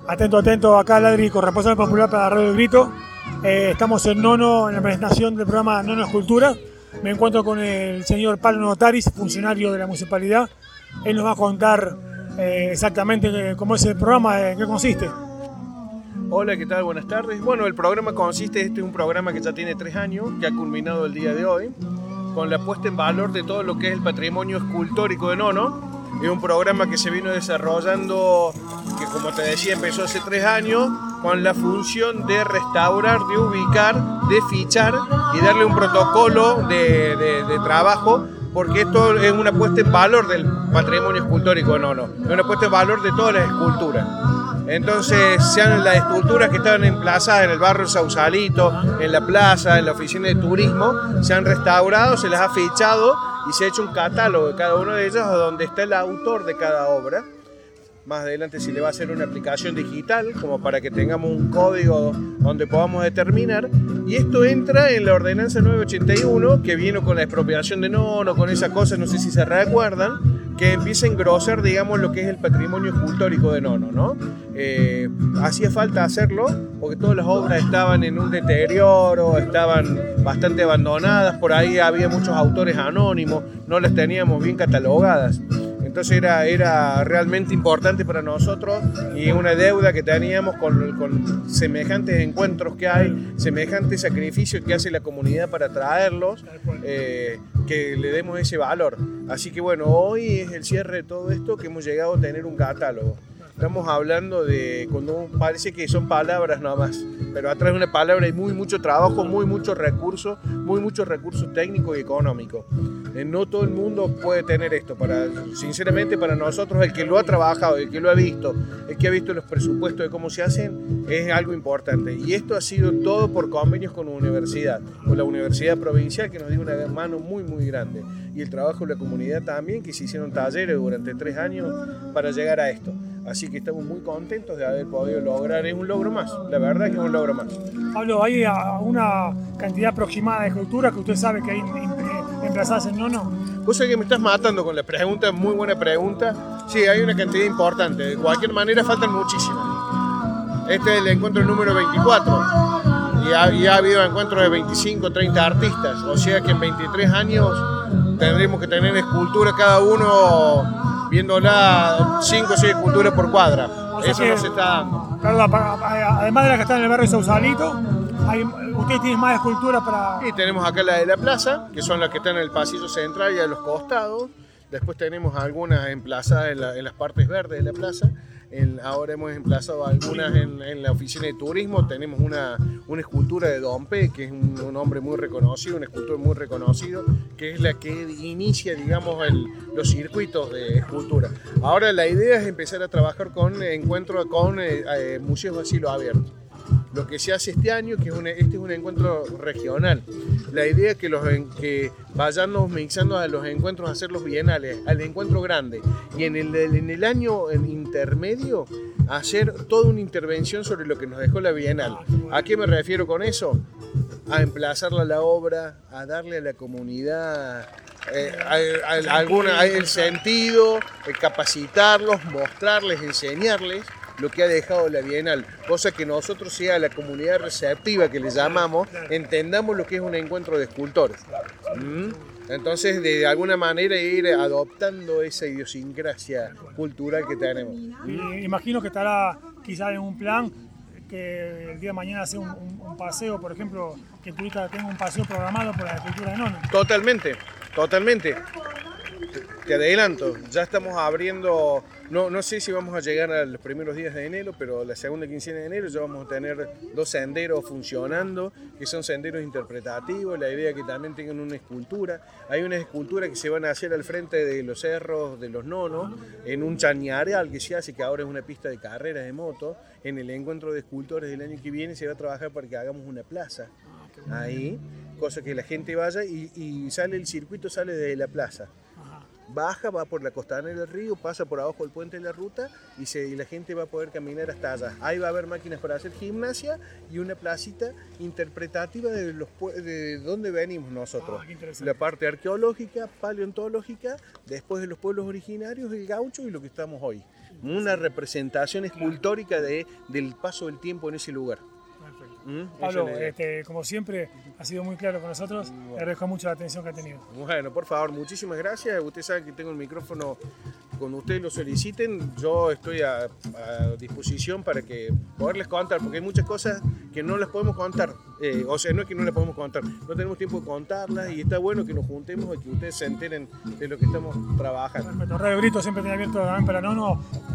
Atento, atento, acá Ladri, corresponsal popular para Radio El Grito. Estamos en Nono, en la presentación del programa Nono Escultura. Me encuentro con el señor Pablo Notaris, funcionario de la municipalidad. Él nos va a contar exactamente cómo es el programa, en qué consiste. Hola, ¿qué tal? Buenas tardes. Bueno, el programa consiste, este es un programa que ya tiene 3 años, que ha culminado el día de hoy, con la puesta en valor de todo lo que es el patrimonio escultórico de Nono. Es un programa que se vino desarrollando, que como te decía empezó hace 3 años, con la función de restaurar, de ubicar, de fichar y darle un protocolo de trabajo, porque esto es una puesta en valor del patrimonio escultórico de Nono, es una puesta en valor de todas las esculturas. Entonces, sean las esculturas que estaban emplazadas en el barrio Sausalito, en la plaza, en la oficina de turismo, se han restaurado, se las ha fichado y se ha hecho un catálogo de cada una de ellas donde está el autor de cada obra. Más adelante se le va a hacer una aplicación digital como para que tengamos un código donde podamos determinar. Y esto entra en la ordenanza 981 que vino con la expropiación de Nono, con esas cosas, no sé si se recuerdan, que empieza a engrosar, digamos, lo que es el patrimonio escultórico de Nono, ¿no? Hacía falta hacerlo porque todas las obras estaban en un deterioro, estaban bastante abandonadas, por ahí había muchos autores anónimos, no las teníamos bien catalogadas. Entonces era realmente importante para nosotros y una deuda que teníamos con semejantes encuentros que hay, semejantes sacrificios que hace la comunidad para traerlos, que le demos ese valor. Así que bueno, hoy es el cierre de todo esto que hemos llegado a tener un catálogo. Estamos hablando de, cuando parece que son palabras nada más, pero atrás de una palabra hay mucho trabajo, muchos recursos técnicos y económicos. No todo el mundo puede tener esto. Sinceramente, para nosotros, el que lo ha trabajado, el que lo ha visto, el que ha visto los presupuestos de cómo se hacen, es algo importante. Y esto ha sido todo por convenios con la universidad, con la universidad provincial, que nos dio una mano muy grande. Y el trabajo de la comunidad también, que se hicieron talleres durante 3 años para llegar a esto. Así que estamos muy contentos de haber podido lograr, es un logro más, la verdad que es un logro más. Pablo, ¿hay una cantidad aproximada de esculturas que usted sabe que hay emplazadas en Nono? Vos sabés que me estás matando con la pregunta, muy buena pregunta. Sí, hay una cantidad importante, de cualquier manera faltan muchísimas. Este es el encuentro número 24 y ha habido encuentros de 25, 30 artistas, o sea que en 23 años tendremos que tener escultura cada uno viéndola 5 o 6 esculturas por cuadra. Eso no se está dando. Claro, además de las que están en el barrio Sausalito, ¿ustedes tienen más esculturas para...? Y tenemos acá la de la plaza, que son las que están en el pasillo central y a los costados. Después tenemos algunas emplazadas en las partes verdes de la plaza. Ahora hemos emplazado algunas en la oficina de turismo. Tenemos una escultura de Don P, que es un hombre muy reconocido, un escultor muy reconocido, que es la que inicia, digamos, los circuitos de escultura. Ahora la idea es empezar a trabajar con encuentros con museos a cielo abierto. Lo que se hace este año, que este es un encuentro regional. La idea es que vayamos mixando a los encuentros, a hacerlos bienales, al encuentro grande. Y en el año intermedio, hacer toda una intervención sobre lo que nos dejó la Bienal. ¿A qué me refiero con eso? A emplazarla a la obra, a darle a la comunidad el sentido, capacitarlos, mostrarles, enseñarles lo que ha dejado la Bienal, cosa que nosotros, sea la comunidad receptiva que le llamamos, entendamos lo que es un encuentro de escultores. Entonces, de alguna manera ir adoptando esa idiosincrasia cultural que tenemos. Imagino que estará quizás en un plan que el día de mañana hacer un paseo, por ejemplo, que el turista tenga un paseo programado por la escultura de Nono. Totalmente. Te adelanto, ya estamos abriendo, no sé si vamos a llegar a los primeros días de enero, pero la segunda quincena de enero ya vamos a tener 2 senderos funcionando, que son senderos interpretativos. La idea es que también tengan una escultura. Hay unas esculturas que se van a hacer al frente de los cerros de los Nonos, en un chañareal que se hace, que ahora es una pista de carreras de moto. En el encuentro de escultores del año que viene se va a trabajar para que hagamos una plaza ahí, cosa que la gente vaya y sale el circuito, sale desde la plaza. Baja, va por la costanera del río, pasa por abajo del puente de la ruta y la gente va a poder caminar hasta allá. Ahí va a haber máquinas para hacer gimnasia y una placita interpretativa de dónde venimos nosotros. La parte arqueológica, paleontológica, después de los pueblos originarios, el gaucho y lo que estamos hoy. una representación escultórica del paso del tiempo en ese lugar. Pablo, como siempre, ha sido muy claro con nosotros. Le agradezco mucho la atención que ha tenido. Bueno, por favor, muchísimas gracias. Ustedes saben que tengo el micrófono cuando ustedes lo soliciten. Yo estoy a disposición para que poderles contar, porque hay muchas cosas que no les podemos contar. O sea, no es que no les podemos contar, no tenemos tiempo de contarlas y está bueno que nos juntemos y que ustedes se enteren de lo que estamos trabajando. Perfecto. Radio Grito siempre tiene abierto también para Nono